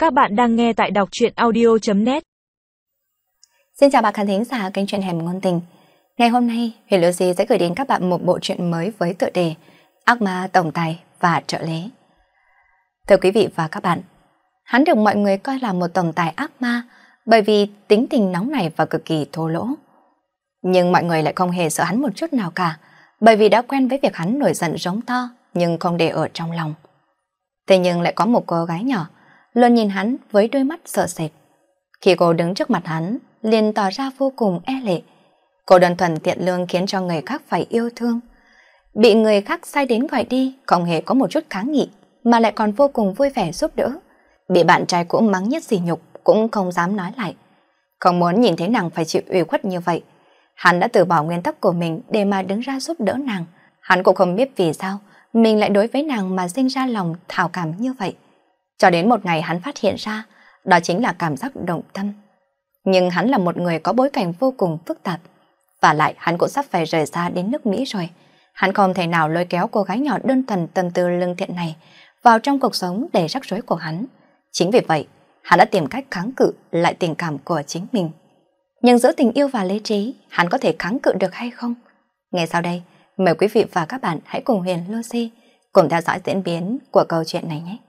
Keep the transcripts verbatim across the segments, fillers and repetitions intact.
Các bạn đang nghe tại đọc truyện audio chấm net. Xin chào bạn khán thính giả kênh truyện Hẻm Ngôn Tình. Ngày hôm nay, Huyền Lucy sẽ gửi đến các bạn một bộ truyện mới với tựa đề Ác Ma Tổng Tài và Trợ Lý. Thưa quý vị và các bạn, hắn được mọi người coi là một tổng tài ác ma bởi vì tính tình nóng nảy và cực kỳ thô lỗ. Nhưng mọi người lại không hề sợ hắn một chút nào cả, bởi vì đã quen với việc hắn nổi giận giống to nhưng không để ở trong lòng. Thế nhưng lại có một cô gái nhỏ luôn nhìn hắn với đôi mắt sợ sệt. Khi cô đứng trước mặt hắn, liền tỏ ra vô cùng e lệ. Cô đơn thuần thiện lương khiến cho người khác phải yêu thương. Bị người khác sai đến gọi đi, không hề có một chút kháng nghị, mà lại còn vô cùng vui vẻ giúp đỡ. Bị bạn trai cũ mắng nhất sỉ nhục, cũng không dám nói lại. Không muốn nhìn thấy nàng phải chịu ủy khuất như vậy. Hắn đã từ bỏ nguyên tắc của mình để mà đứng ra giúp đỡ nàng. Hắn cũng không biết vì sao mình lại đối với nàng mà sinh ra lòng thảo cảm như vậy. Cho đến một ngày hắn phát hiện ra, đó chính là cảm giác động tâm. Nhưng hắn là một người có bối cảnh vô cùng phức tạp. Và lại hắn cũng sắp phải rời xa đến nước Mỹ rồi. Hắn không thể nào lôi kéo cô gái nhỏ đơn thuần tâm tư lương thiện này vào trong cuộc sống đầy rắc rối của hắn. Chính vì vậy, hắn đã tìm cách kháng cự lại tình cảm của chính mình. Nhưng giữa tình yêu và lý trí, hắn có thể kháng cự được hay không? Ngay sau đây, mời quý vị và các bạn hãy cùng Huyền Lucy cùng theo dõi diễn biến của câu chuyện này nhé.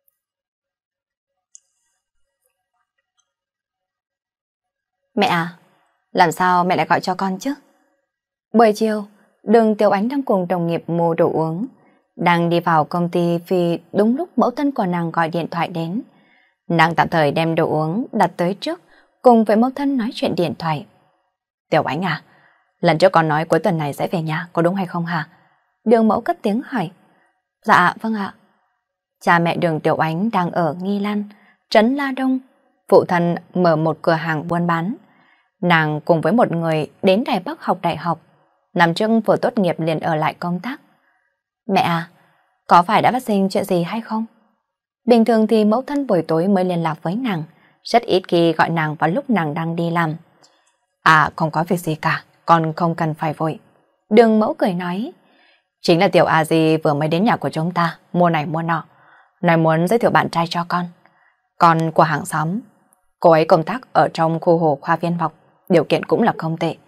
Mẹ à, làm sao mẹ lại gọi cho con chứ? Buổi chiều, Đường Tiểu Ánh đang cùng đồng nghiệp mua đồ uống. Đang đi vào công ty vì đúng lúc mẫu thân của nàng gọi điện thoại đến. Nàng tạm thời đem đồ uống đặt tới trước, cùng với mẫu thân nói chuyện điện thoại. Tiểu Ánh à, lần trước con nói cuối tuần này sẽ về nhà, có đúng hay không hả? Đường mẫu cất tiếng hỏi. Dạ, vâng ạ. Cha mẹ Đường Tiểu Ánh đang ở Nghi Lan, trấn La Đông. Phụ thân mở một cửa hàng buôn bán. Nàng cùng với một người đến Đài Bắc học đại học. Năm trước vừa tốt nghiệp liền ở lại công tác. Mẹ à, có phải đã phát sinh chuyện gì hay không? Bình thường thì mẫu thân buổi tối mới liên lạc với nàng, rất ít khi gọi nàng vào lúc nàng đang đi làm. À, không có việc gì cả, con không cần phải vội. Đường mẫu cười nói. Chính là Tiểu A Di vừa mới đến nhà của chúng ta, mua này mua nọ. Nói muốn giới thiệu bạn trai cho con. Con của hàng xóm. Cô ấy công tác ở trong khu hồ khoa viên học, điều kiện cũng là không tệ.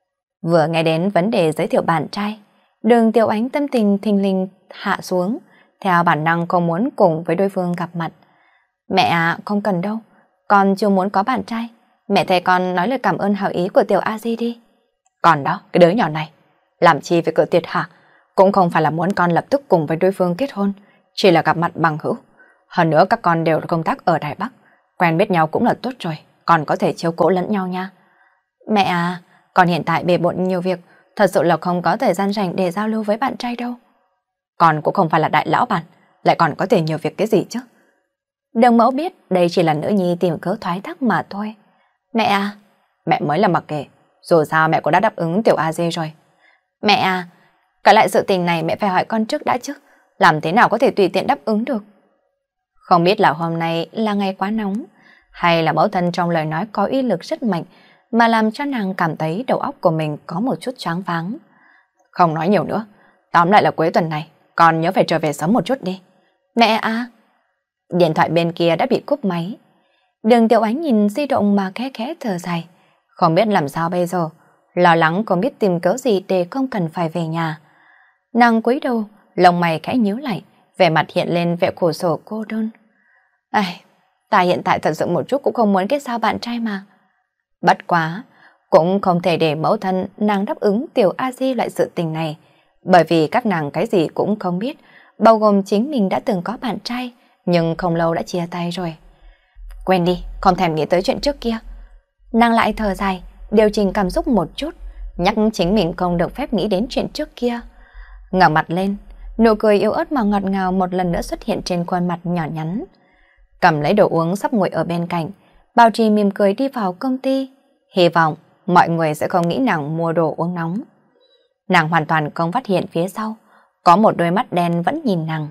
Vừa nghe đến vấn đề giới thiệu bạn trai, Đường Tiểu Ánh tâm tình thình lình hạ xuống, theo bản năng không muốn cùng với đối phương gặp mặt. Mẹ à, không cần đâu, con chưa muốn có bạn trai. Mẹ thầy con nói lời cảm ơn hảo ý của Tiểu A Di đi. Còn đó, cái đứa nhỏ này, làm chi phải cự tuyệt hả? Cũng không phải là muốn con lập tức cùng với đối phương kết hôn, chỉ là gặp mặt bằng hữu. Hơn nữa các con đều công tác ở Đài Bắc, quen biết nhau cũng là tốt rồi, còn có thể chiếu cố lẫn nhau nha. Mẹ à, con hiện tại bề bộn nhiều việc, thật sự là không có thời gian rảnh để giao lưu với bạn trai đâu. Con cũng không phải là đại lão bản, lại còn có thể nhiều việc cái gì chứ. Đường mẫu biết đây chỉ là nữ nhi tìm cớ thoái thác mà thôi. Mẹ à, mẹ mới là mặc kệ, dù sao mẹ cũng đã đáp ứng Tiểu A Di rồi. Mẹ à, cả lại sự tình này mẹ phải hỏi con trước đã chứ, làm thế nào có thể tùy tiện đáp ứng được. Không biết là hôm nay là ngày quá nóng, hay là mẫu thân trong lời nói có uy lực rất mạnh, mà làm cho nàng cảm thấy đầu óc của mình có một chút choáng váng. Không nói nhiều nữa, tóm lại là cuối tuần này, con nhớ phải trở về sớm một chút đi. Mẹ à! Điện thoại bên kia đã bị cúp máy. Đường Tiểu Ánh nhìn di động mà khẽ khẽ thở dài, không biết làm sao bây giờ, lo lắng không biết tìm cớ gì để không cần phải về nhà. Nàng cúi đầu, lông mày khẽ nhíu lại, vẻ mặt hiện lên vẻ khổ sở cô đơn. Ai, ta hiện tại thật sự một chút cũng không muốn kết giao bạn trai mà. Bất quá, cũng không thể để mẫu thân nàng đáp ứng Tiểu A Di loại sự tình này, bởi vì các nàng cái gì cũng không biết, bao gồm chính mình đã từng có bạn trai, nhưng không lâu đã chia tay rồi. Quên đi, không thèm nghĩ tới chuyện trước kia. Nàng lại thở dài, điều chỉnh cảm xúc một chút, nhắc chính mình không được phép nghĩ đến chuyện trước kia. Ngẩng mặt lên, nụ cười yếu ớt mà ngọt ngào một lần nữa xuất hiện trên khuôn mặt nhỏ nhắn. Cầm lấy đồ uống sắp nguội ở bên cạnh, Bảo Trì mỉm cười đi vào công ty, hy vọng mọi người sẽ không nghĩ nàng mua đồ uống nóng. Nàng hoàn toàn không phát hiện phía sau, có một đôi mắt đen vẫn nhìn nàng.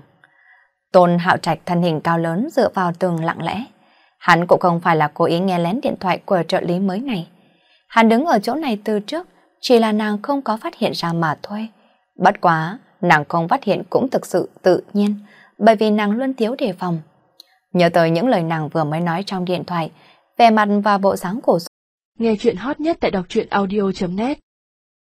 Tôn Hạo Trạch thân hình cao lớn dựa vào tường lặng lẽ. Hắn cũng không phải là cố ý nghe lén điện thoại của trợ lý mới này. Hắn đứng ở chỗ này từ trước, chỉ là nàng không có phát hiện ra mà thôi. Bất quá, nàng không phát hiện cũng thực sự tự nhiên, bởi vì nàng luôn thiếu đề phòng. Nhớ tới những lời nàng vừa mới nói trong điện thoại, vẻ mặt và bộ dáng của Nghe chuyện hot nhất tại đọc truyện audio chấm net